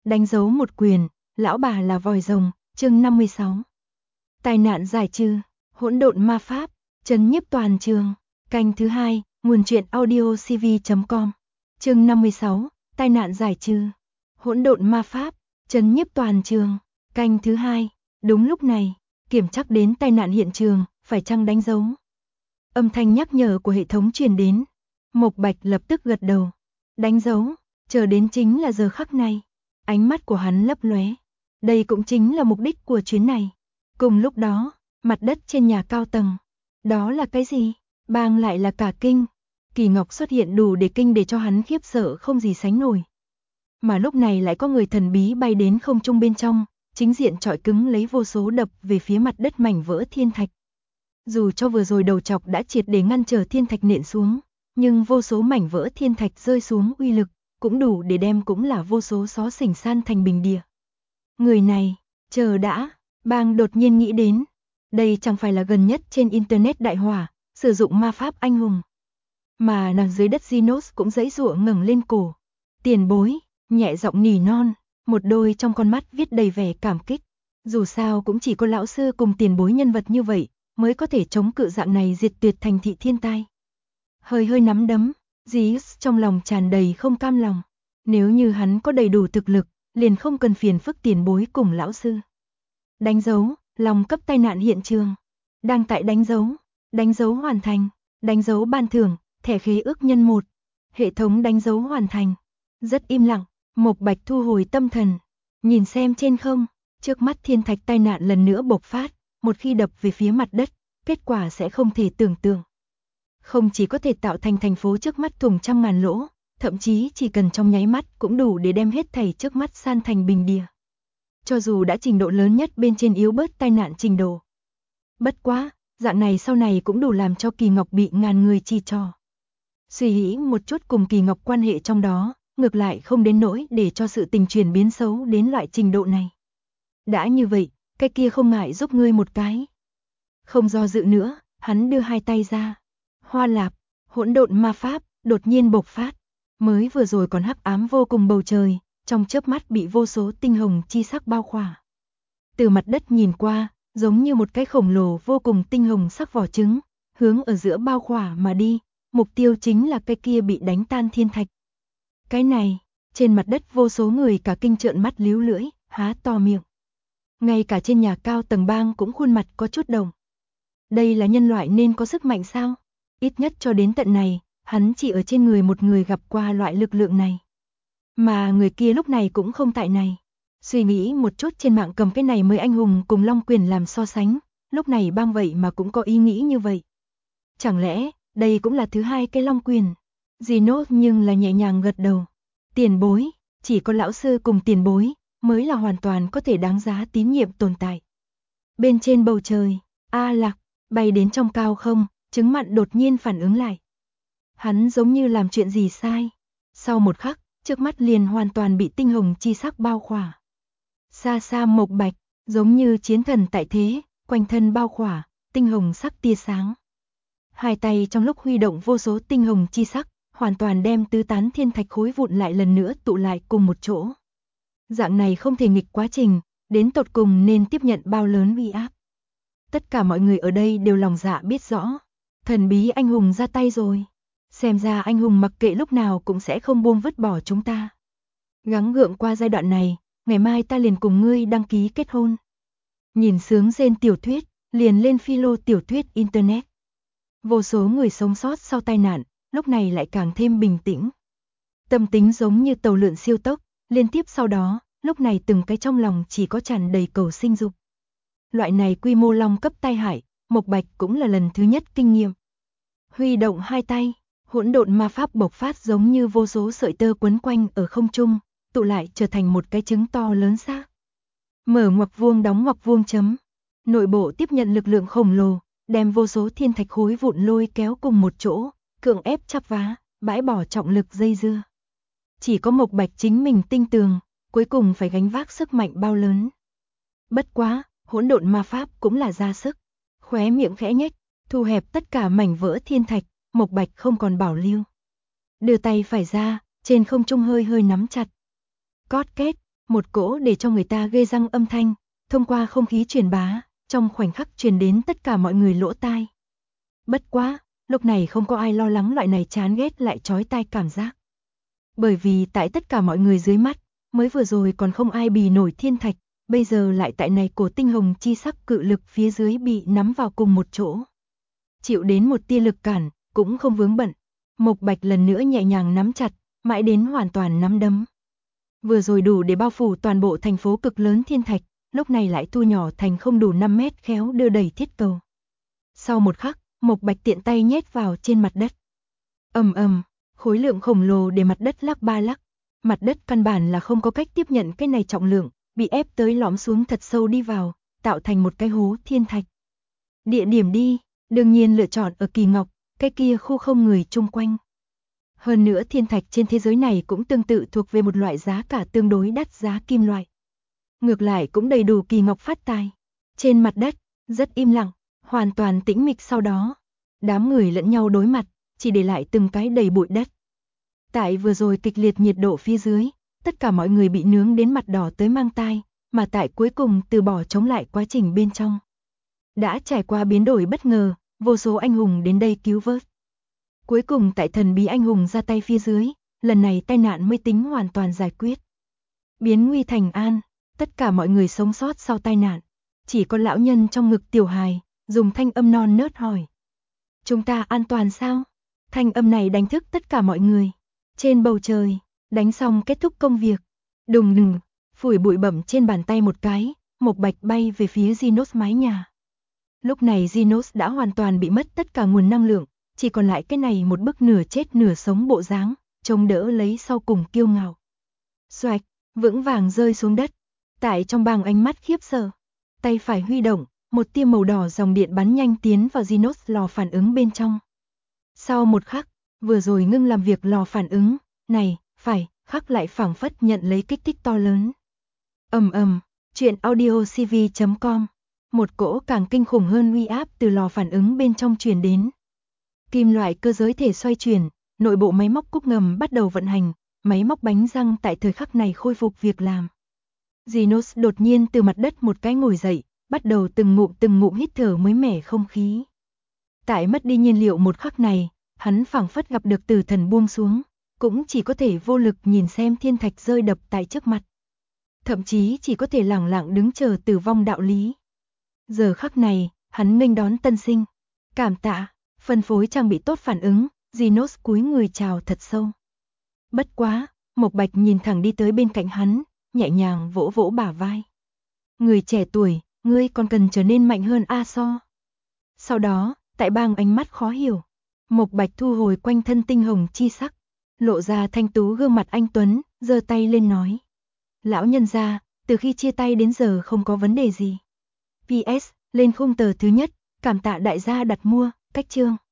Đánh dấu một quyền, lão bà là vòi rồng, chương 56. Tai nạn giải trừ, hỗn độn ma pháp, trấn nhiếp toàn trường, canh thứ 2, nguồn truyện audio cv.com. Chương 56, tai nạn giải trừ, hỗn độn ma pháp, trấn nhiếp toàn trường, canh thứ 2. Đúng lúc này, kiểm trắc đến tai nạn hiện trường, phải chăng đánh dấu. Âm thanh nhắc nhở của hệ thống truyền đến. Mộc Bạch lập tức gật đầu. Đánh dấu, chờ đến chính là giờ khắc này. Ánh mắt của hắn lấp lóe. Đây cũng chính là mục đích của chuyến này. Cùng lúc đó, mặt đất trên nhà cao tầng. Đó là cái gì? Bang lại là cả kinh. Kỳ Ngọc xuất hiện đủ để kinh để cho hắn khiếp sợ không gì sánh nổi. Mà lúc này lại có người thần bí bay đến không trung bên trong, chính diện chọi cứng lấy vô số đập về phía mặt đất mảnh vỡ thiên thạch. Dù cho vừa rồi đầu chọc đã triệt để ngăn trở thiên thạch nện xuống, nhưng vô số mảnh vỡ thiên thạch rơi xuống uy lực, cũng đủ để đem cũng là vô số xó xỉnh san thành bình địa. Người này, chờ đã, Bang đột nhiên nghĩ đến, đây chẳng phải là gần nhất trên internet đại hỏa, sử dụng ma pháp anh hùng. Mà nằm dưới đất Genos cũng giãy giụa ngẩng lên cổ. Tiền bối, nhẹ giọng nỉ non, một đôi trong con mắt viết đầy vẻ cảm kích. Dù sao cũng chỉ có lão sư cùng tiền bối nhân vật như vậy, mới có thể chống cự dạng này diệt tuyệt thành thị thiên tai. Hơi nắm đấm, Zeus trong lòng tràn đầy không cam lòng. Nếu như hắn có đầy đủ thực lực, liền không cần phiền phức tiền bối cùng lão sư. Đánh dấu, lòng cấp tai nạn hiện trường. Đang tại đánh dấu hoàn thành, đánh dấu ban thưởng, thẻ khế ước nhân 1. Hệ thống đánh dấu hoàn thành. Rất im lặng, Mộc Bạch thu hồi tâm thần. Nhìn xem trên không, trước mắt thiên thạch tai nạn lần nữa bộc phát, một khi đập về phía mặt đất, kết quả sẽ không thể tưởng tượng. Không chỉ có thể tạo thành thành phố trước mắt thủng trăm ngàn lỗ, thậm chí chỉ cần trong nháy mắt cũng đủ để đem hết thảy trước mắt san thành bình địa. Cho dù đã trình độ lớn nhất bên trên yếu bớt tai nạn trình độ. Bất quá, dạng này sau này cũng đủ làm cho Kỳ Ngọc bị ngàn người chi cho. Suy nghĩ một chút cùng Kỳ Ngọc quan hệ trong đó, ngược lại không đến nỗi để cho sự tình chuyển biến xấu đến loại trình độ này. Đã như vậy, cái kia không ngại giúp ngươi một cái. Không do dự nữa, hắn đưa hai tay ra. Hoa lạp, hỗn độn ma pháp, đột nhiên bộc phát. Mới vừa rồi còn hắc ám vô cùng bầu trời, trong chớp mắt bị vô số tinh hồng chi sắc bao khỏa. Từ mặt đất nhìn qua, giống như một cái khổng lồ vô cùng tinh hồng sắc vỏ trứng, hướng ở giữa bao khỏa mà đi, mục tiêu chính là cái kia bị đánh tan thiên thạch. Cái này, trên mặt đất vô số người cả kinh trợn mắt líu lưỡi, há to miệng. Ngay cả trên nhà cao tầng Bang cũng khuôn mặt có chút đồng. Đây là nhân loại nên có sức mạnh sao? Ít nhất cho đến tận này, hắn chỉ ở trên người một người gặp qua loại lực lượng này. Mà người kia lúc này cũng không tại này. Suy nghĩ một chút trên mạng cầm cái này mới anh hùng cùng Long Quyền làm so sánh, lúc này Bang vậy mà cũng có ý nghĩ như vậy. Chẳng lẽ, đây cũng là thứ hai cái Long Quyền? Genos nhưng là nhẹ nhàng gật đầu. Tiền bối, chỉ có lão sư cùng tiền bối, mới là hoàn toàn có thể đáng giá tín nhiệm tồn tại. Bên trên bầu trời, A Lạc, bay đến trong cao không, trứng mặn đột nhiên phản ứng lại. Hắn giống như làm chuyện gì sai. Sau một khắc, trước mắt liền hoàn toàn bị tinh hồng chi sắc bao khỏa. Xa xa Mộc Bạch, giống như chiến thần tại thế, quanh thân bao khỏa, tinh hồng sắc tia sáng. Hai tay trong lúc huy động vô số tinh hồng chi sắc, hoàn toàn đem tứ tán thiên thạch khối vụn lại lần nữa tụ lại cùng một chỗ. Dạng này không thể nghịch quá trình, đến tột cùng nên tiếp nhận bao lớn uy áp. Tất cả mọi người ở đây đều lòng dạ biết rõ, thần bí anh hùng ra tay rồi. Xem ra anh hùng mặc kệ lúc nào cũng sẽ không buông vứt bỏ chúng ta. Gắng gượng qua giai đoạn này, ngày mai ta liền cùng ngươi đăng ký kết hôn. Nhìn sướng rên tiểu thuyết, liền lên philo tiểu thuyết internet. Vô số người sống sót sau tai nạn, lúc này lại càng thêm bình tĩnh. Tâm tính giống như tàu lượn siêu tốc, liên tiếp sau đó, lúc này từng cái trong lòng chỉ có tràn đầy cầu sinh dục. Loại này quy mô long cấp tai hại, Mộc Bạch cũng là lần thứ nhất kinh nghiệm. Huy động hai tay, hỗn độn ma pháp bộc phát giống như vô số sợi tơ quấn quanh ở không trung, tụ lại trở thành một cái trứng to lớn xác. Mở ngoặc vuông đóng ngoặc vuông chấm. Nội bộ tiếp nhận lực lượng khổng lồ, đem vô số thiên thạch khối vụn lôi kéo cùng một chỗ, cưỡng ép chắp vá, bãi bỏ trọng lực dây dưa. Chỉ có Mộc Bạch chính mình tinh tường, cuối cùng phải gánh vác sức mạnh bao lớn. Bất quá, hỗn độn ma pháp cũng là ra sức. Khóe miệng khẽ nhếch, thu hẹp tất cả mảnh vỡ thiên thạch, Mộc Bạch không còn bảo lưu. Đưa tay phải ra, trên không trung hơi nắm chặt. Cót két, Một cỗ để cho người ta ghê răng âm thanh, thông qua không khí truyền bá, trong khoảnh khắc truyền đến tất cả mọi người lỗ tai. Bất quá, lúc này không có ai lo lắng loại này chán ghét lại chói tai cảm giác. Bởi vì tại tất cả mọi người dưới mắt, mới vừa rồi còn không ai bì nổi thiên thạch, bây giờ lại tại này cổ tinh hồng chi sắc cự lực phía dưới bị nắm vào cùng một chỗ. Chịu đến một tia lực cản, cũng không vướng bận. Mộc Bạch lần nữa nhẹ nhàng nắm chặt, mãi đến hoàn toàn nắm đấm. Vừa rồi đủ để bao phủ toàn bộ thành phố cực lớn thiên thạch, lúc này lại thu nhỏ thành không đủ 5 mét khéo đưa đẩy thiết cầu. Sau một khắc, Mộc Bạch tiện tay nhét vào trên mặt đất. Ầm ầm, khối lượng khổng lồ để mặt đất lắc ba lắc. Mặt đất căn bản là không có cách tiếp nhận cái này trọng lượng, bị ép tới lõm xuống thật sâu đi vào, tạo thành một cái hố thiên thạch. Địa điểm đi, đương nhiên lựa chọn ở Kỳ Ngọc, cái kia khu không người chung quanh. Hơn nữa thiên thạch trên thế giới này cũng tương tự thuộc về một loại giá cả tương đối đắt giá kim loại. Ngược lại cũng đầy đủ Kỳ Ngọc phát tài. Trên mặt đất, rất im lặng, hoàn toàn tĩnh mịch sau đó. Đám người lẫn nhau đối mặt, chỉ để lại từng cái đầy bụi đất. Tại vừa rồi kịch liệt nhiệt độ phía dưới, tất cả mọi người bị nướng đến mặt đỏ tới mang tai, mà tại cuối cùng từ bỏ chống lại quá trình bên trong. Đã trải qua biến đổi bất ngờ, vô số anh hùng đến đây cứu vớt. Cuối cùng tại thần bí anh hùng ra tay phía dưới, lần này tai nạn mới tính hoàn toàn giải quyết. Biến nguy thành an, tất cả mọi người sống sót sau tai nạn. Chỉ có lão nhân trong ngực Tiểu Hài, dùng thanh âm non nớt hỏi. Chúng ta an toàn sao? Thanh âm này đánh thức tất cả mọi người. Trên bầu trời, đánh xong kết thúc công việc. Đùng đùng, phủi bụi bẩm trên bàn tay một cái, Mộc Bạch bay về phía Genos mái nhà. Lúc này Genos đã hoàn toàn bị mất tất cả nguồn năng lượng, chỉ còn lại cái này một bức nửa chết nửa sống bộ dáng, chống đỡ lấy sau cùng kiêu ngạo. Xoạch, vững vàng rơi xuống đất. Tại trong bàng ánh mắt khiếp sợ, tay phải huy động, một tia màu đỏ dòng điện bắn nhanh tiến vào Genos lò phản ứng bên trong. Sau một khắc, vừa rồi ngưng làm việc lò phản ứng, này, phải, khắc lại phảng phất nhận lấy kích thích to lớn. Ầm ầm, truyện audiocv.com. Một cỗ càng kinh khủng hơn uy áp từ lò phản ứng bên trong truyền đến. Kim loại cơ giới thể xoay chuyển, nội bộ máy móc cúc ngầm bắt đầu vận hành, máy móc bánh răng tại thời khắc này khôi phục việc làm. Genos đột nhiên từ mặt đất một cái ngồi dậy, bắt đầu từng ngụm hít thở mới mẻ không khí. Tại mất đi nhiên liệu một khắc này, hắn phảng phất gặp được tử thần buông xuống, cũng chỉ có thể vô lực nhìn xem thiên thạch rơi đập tại trước mặt. Thậm chí chỉ có thể lẳng lặng đứng chờ tử vong đạo lý. Giờ khắc này, hắn nghênh đón tân sinh. Cảm tạ, phân phối trang bị tốt phản ứng, Genos cúi người chào thật sâu. Bất quá, Mộc Bạch nhìn thẳng đi tới bên cạnh hắn, nhẹ nhàng vỗ vỗ bả vai. Người trẻ tuổi, ngươi còn cần trở nên mạnh hơn a so. Sau đó, tại bang ánh mắt khó hiểu, Mộc Bạch thu hồi quanh thân tinh hồng chi sắc, lộ ra thanh tú gương mặt anh tuấn, giơ tay lên nói. Lão nhân gia, từ khi chia tay đến giờ không có vấn đề gì. PS, lên khung tờ thứ nhất, cảm tạ đại gia đặt mua, cách chương.